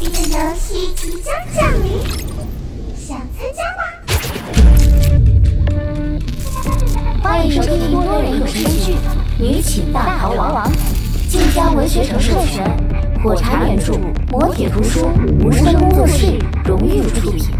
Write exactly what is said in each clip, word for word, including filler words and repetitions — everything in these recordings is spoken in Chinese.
的游戏即将降临，想参加吗？ 欢迎收听多人有声剧《女寝大逃亡》，晋江文学城授权，火柴原著，磨铁图书，无声工作室荣誉出品。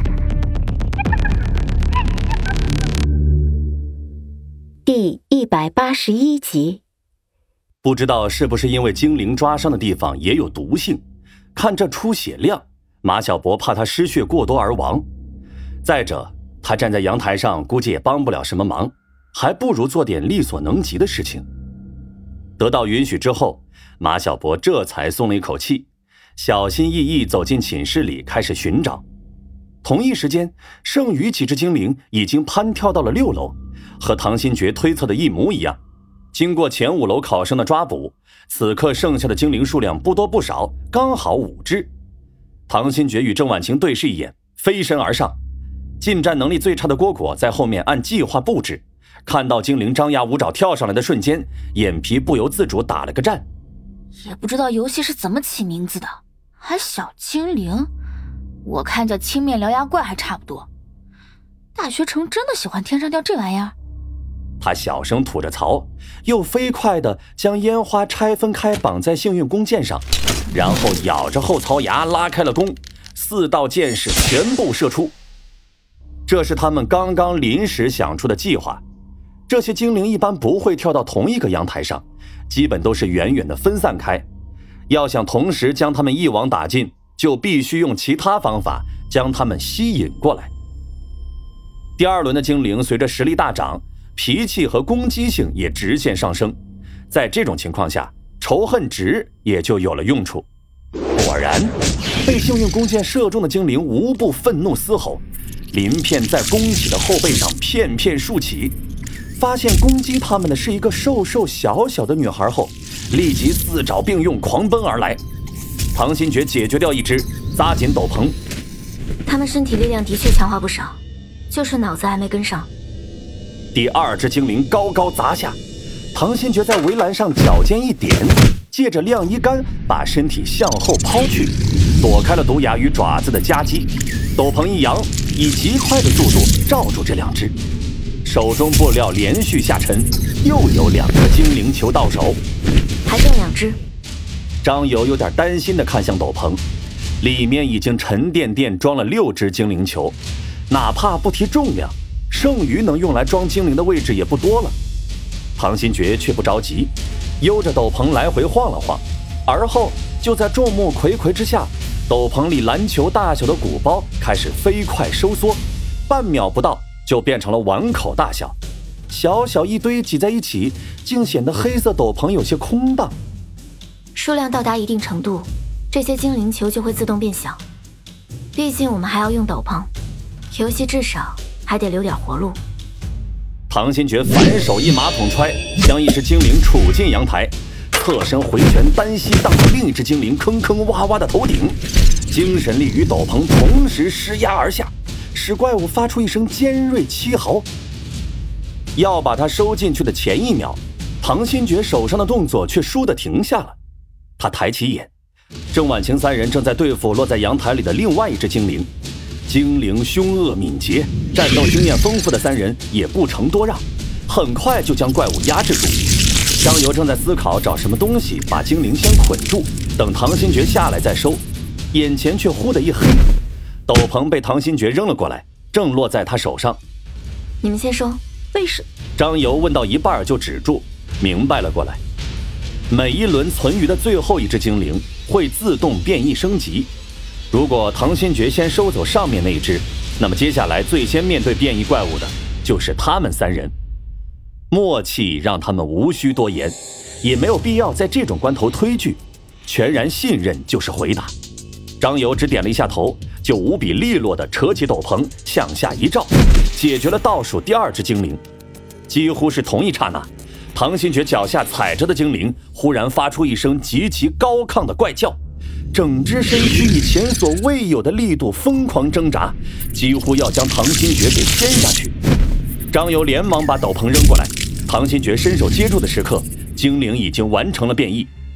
第一百八十一集。 不知道是不是因为精灵抓伤的地方也有毒性，看这出血量，马小博怕他失血过多而亡。再者，他站在阳台上估计也帮不了什么忙，还不如做点力所能及的事情。得到允许之后，马小博这才松了一口气，小心翼翼走进寝室里开始寻找。同一时间，剩余几只精灵已经攀跳到了六楼，和唐新觉推测的一模一样。经过前五楼考生的抓捕，此刻剩下的精灵数量不多不少，刚好五只。唐新觉与郑婉晴对视一眼，飞身而上。近战能力最差的蝈蝈在后面按计划布置，看到精灵张牙舞爪跳上来的瞬间，眼皮不由自主打了个战。 也不知道游戏是怎么起名字的，还小精灵，我看叫青面獠牙怪还差不多。大学城真的喜欢天上掉这玩意儿？ 他小声吐着槽，又飞快地将烟花拆分开绑在幸运弓箭上，然后咬着后槽牙拉开了弓，四道箭矢全部射出。这是他们刚刚临时想出的计划。这些精灵一般不会跳到同一个阳台上，基本都是远远地分散开。要想同时将他们一网打尽，就必须用其他方法将他们吸引过来。第二轮的精灵随着实力大涨，脾气和攻击性也直线上升，在这种情况下，仇恨值也就有了用处。果然，被幸运弓箭射中的精灵无不愤怒嘶吼，鳞片在弓起的后背上片片竖起。发现攻击他们的是一个瘦瘦小小的女孩后，立即四爪并用狂奔而来。唐新觉解决掉一只，扎紧斗篷。 他们身体力量的确强化不少，就是脑子还没跟上。 第二只精灵高高砸下，唐新觉在围栏上脚尖一点，借着晾衣杆把身体向后抛去，躲开了毒牙与爪子的夹击。斗篷一扬，以极快的速度罩住这两只，手中布料连续下沉，又有两个精灵球到手， 还剩两只。 张游有点担心地看向斗篷，里面已经沉甸甸装了六只精灵球，哪怕不提重量，剩余能用来装精灵的位置也不多了。唐新觉却不着急，悠着斗篷来回晃了晃，而后就在众目睽睽之下，斗篷里篮球大小的鼓包开始飞快收缩，半秒不到就变成了碗口大小，小小一堆挤在一起，竟显得黑色斗篷有些空荡。 数量到达一定程度，这些精灵球就会自动变小。毕竟我们还要用斗篷，游戏至少还得留点活路。 唐新觉反手一马桶踹，将一只精灵杵进阳台，侧身回拳单膝荡到另一只精灵坑坑洼洼的头顶，精神力与斗篷同时施压而下，使怪物发出一声尖锐凄嚎。要把它收进去的前一秒，唐新觉手上的动作却倏地停下了。他抬起眼，郑婉晴三人正在对付落在阳台里的另外一只精灵。精灵凶恶敏捷，战斗经验丰富的三人也不成多让，很快就将怪物压制住。张游正在思考找什么东西把精灵先捆住，等唐新觉下来再收，眼前却忽的一黑，斗篷被唐新觉扔了过来，正落在他手上。 你们先收。 为什？ 张游问到一半就止住，明白了过来。每一轮存余的最后一只精灵会自动变异升级，如果唐新觉先收走上面那一只，那么接下来最先面对变异怪物的就是他们三人。默契让他们无需多言，也没有必要在这种关头推拒，全然信任就是回答。张游只点了一下头，就无比利落地扯起斗篷向下一罩，解决了倒数第二只精灵。几乎是同一刹那，唐新觉脚下踩着的精灵忽然发出一声极其高亢的怪叫，整只身躯以前所未有的力度疯狂挣扎，几乎要将唐新觉给掀下去。张游连忙把斗篷扔过来，唐新觉伸手接住的时刻，精灵已经完成了变异。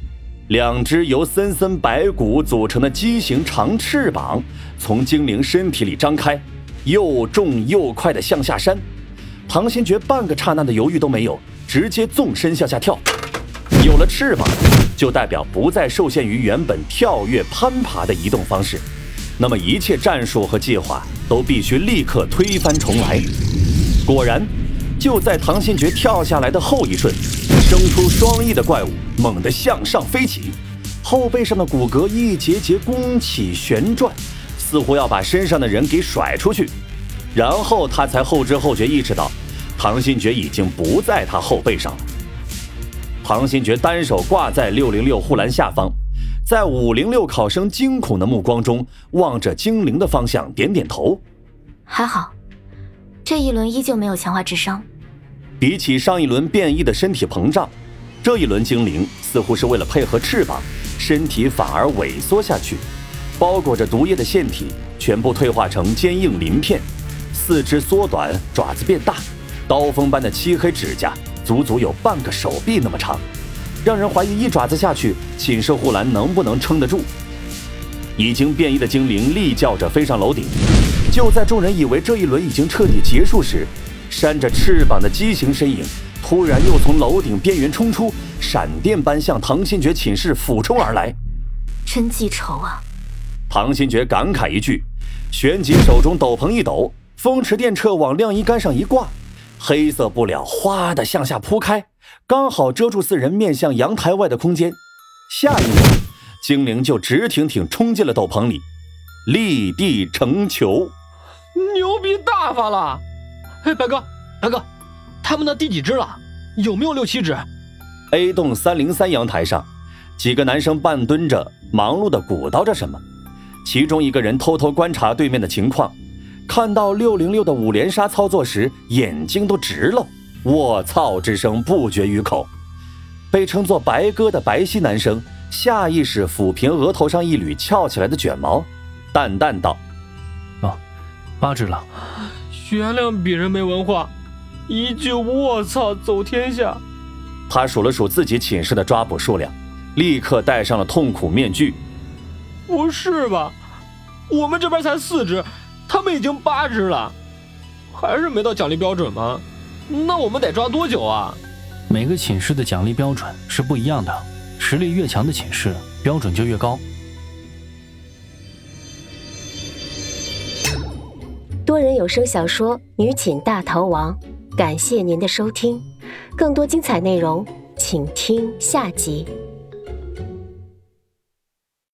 两只由森森白骨组成的畸形长翅膀从精灵身体里张开，又重又快地向下扇。唐新觉半个刹那的犹豫都没有，直接纵身向下跳。有了翅膀，就代表不再受限于原本跳跃攀爬的移动方式，那么一切战术和计划都必须立刻推翻重来。果然，就在唐新觉跳下来的后一瞬，生出双翼的怪物猛地向上飞起，后背上的骨骼一节节弓起旋转，似乎要把身上的人给甩出去。然后他才后知后觉意识到，唐新觉已经不在他后背上了。唐新觉单手挂在六零六护栏下方，在五零六考生惊恐的目光中望着精灵的方向点点头。 还好，这一轮依旧没有强化智商。 比起上一轮变异的身体膨胀，这一轮精灵似乎是为了配合翅膀，身体反而萎缩下去，包裹着毒液的腺体全部退化成坚硬鳞片，四肢缩短，爪子变大，刀锋般的漆黑指甲足足有半个手臂那么长，让人怀疑一爪子下去，寝室护栏能不能撑得住。已经变异的精灵厉叫着飞上楼顶，就在众人以为这一轮已经彻底结束时，扇着翅膀的畸形身影突然又从楼顶边缘冲出，闪电般向唐新觉寝室俯冲而来。 真记仇啊！ 唐新觉感慨一句，旋即手中斗篷一抖，风驰电掣往晾衣杆上一挂，黑色布料哗地向下铺开，刚好遮住四人面向阳台外的空间。下一秒，精灵就直挺挺冲进了斗篷里，立地成球。 牛逼大发了！嘿，白哥，白哥，他们的第几只了？有没有六七只 ？A 栋三零三阳台上，几个男生半蹲着，忙碌地鼓捣着什么。其中一个人偷偷观察对面的情况，看到六零六的五连杀操作时，眼睛都直了，卧槽之声不绝于口。被称作白哥的白皙男生下意识抚平额头上一缕翘起来的卷毛，淡淡道： 哦，八只了。 原谅鄙人没文化，一句卧槽走天下。 他数了数自己寝室的抓捕数量，立刻戴上了痛苦面具。 不是吧，我们这边才四只，他们已经八只了，还是没到奖励标准吗？那我们得抓多久啊？ 每个寝室的奖励标准是不一样的，实力越强的寝室标准就越高。 多人有声小说《女寝大逃亡》，感谢您的收听，更多精彩内容请听下集。